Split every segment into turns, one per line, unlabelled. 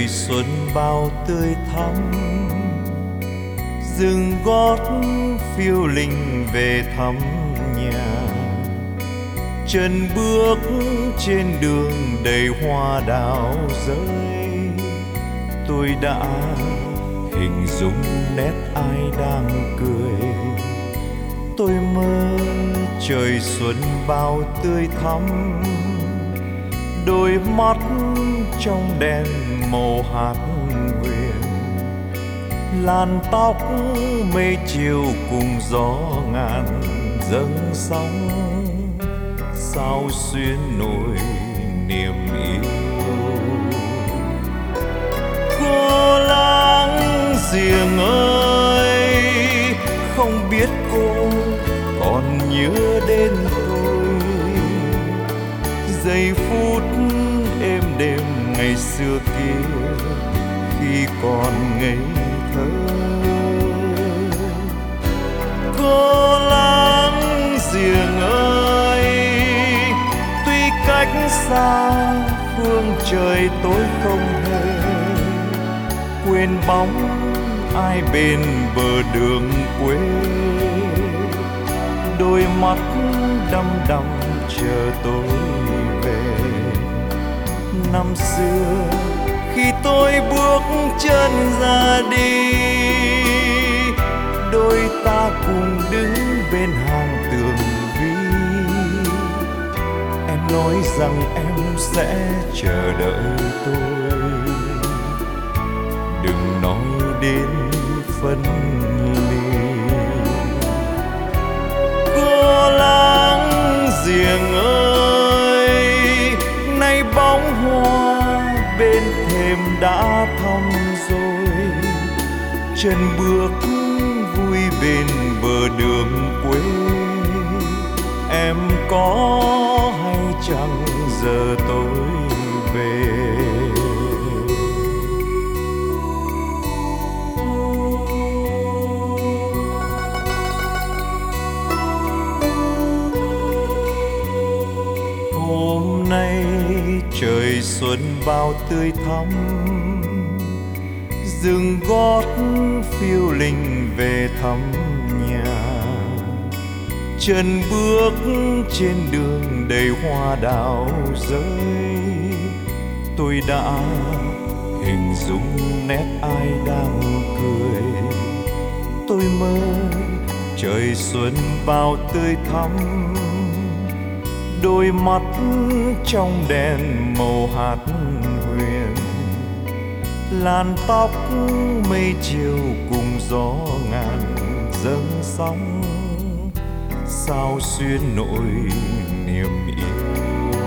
xuân bao tươi thắm, dừng gót phiêu linh về thăm nhà. Chân bước trên đường đầy hoa đào rơi, tôi đã hình dung nét ai đang cười. Tôi mơ trời xuân bao tươi thắm, đôi mắt trong đèn màu hạt huyền. Làn tóc mây chiều cùng gió ngàn dâng sóng, sao xuyên nỗi niềm yêu. Cô láng giềng ơi, không biết cô còn nhớ đến tôi. Giây phút êm đềm ngày xưa kia khi còn ngây thơ. Cô láng giềng ơi, tuy cách xa phương trời tôi không hề quên bóng ai bên bờ đường quê. Đôi mắt đăm đăm chờ tôi về. Năm xưa khi tôi bước chân ra đi, đôi ta cùng đứng bên hàng tường vi. Em nói rằng em sẽ chờ đợi tôi, đừng nói đến phân ly. Cô láng giềng ơi, nay bóng hoa bên thềm đã thăm rồi. Chân bước vui bên bờ đường quê. Em có hay chẳng giờ tôi về. Hôm nay trời xuân bao tươi thắm, dừng gót phiêu linh về thăm nhà. Chân bước trên đường đầy hoa đào rơi, tôi đã hình dung nét ai đang cười. Tôi mơ trời xuân bao tươi thắm, đôi mắt trong đèn màu hạt huyền. Làn tóc mây chiều cùng gió ngàn dâng sóng, sao xuyên nỗi niềm yêu.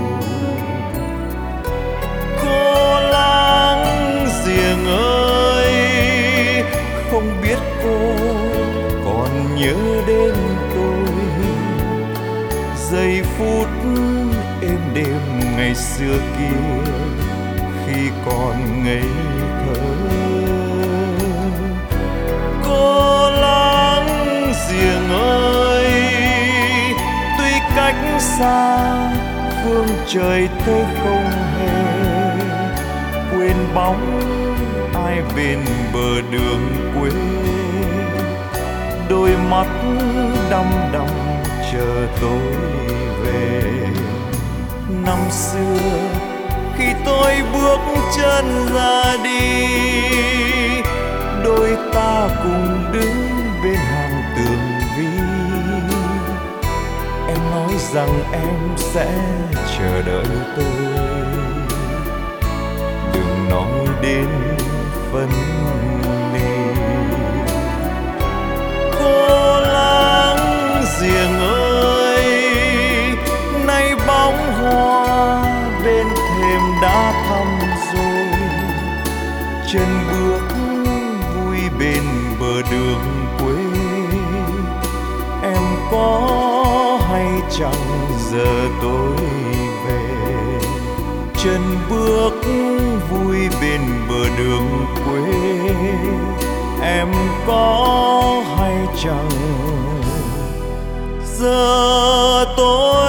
Cô láng giềng ơi, không biết cô còn nhớ đến tôi. Giây phút êm đềm ngày xưa kia khi còn ngây thơ. Cô láng giềng ơi, tuy cách xa phương trời tôi không hề quên bóng ai bên bờ đường quê. Đôi mắt đăm đăm chờ tôi về. Năm xưa khi tôi bước chân ra đi, đôi ta cùng đứng bên hàng tường vi. Em nói rằng em sẽ chờ đợi tôi, đừng nói đến phân ly. Cô láng giềng ơi, nay bóng hoa bên thềm đã thăm rồi. Chân bước vui bên bờ đường quê. Em có hay chẳng giờ tôi về. Chân bước vui bên bờ đường quê. Em có hay chẳng giờ tôi